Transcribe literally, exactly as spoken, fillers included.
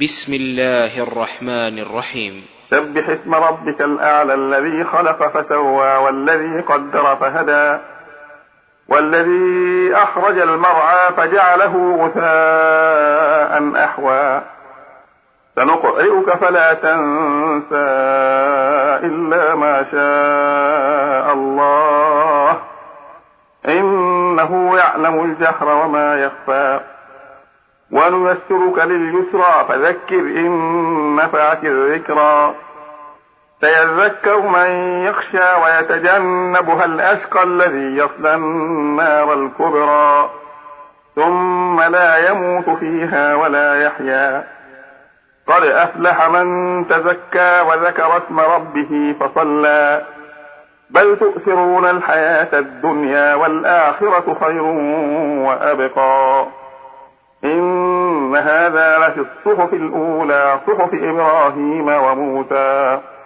بسم الله الرحمن الرحيم. سبح اسم ربك الأعلى الذي خلق فسوى والذي قدر فهدى والذي أخرج المرعى فجعله غثاء أحوى سنقرئك فلا تنسى إلا ما شاء الله إنه يعلم الجهر وما يخفى ونيسرك لليسرى فذكر إن نفعت الذكرى سيذكر من يخشى ويتجنبها الأشقى الذي يصلى النار الكبرى ثم لا يموت فيها ولا يحيا قد أفلح من تزكى وذكر اسم ربه فصلى بل تؤثرون الحياة الدنيا والآخرة خير وأبقى إن هذا لفي الصحف الأولى صحف إبراهيم وموسى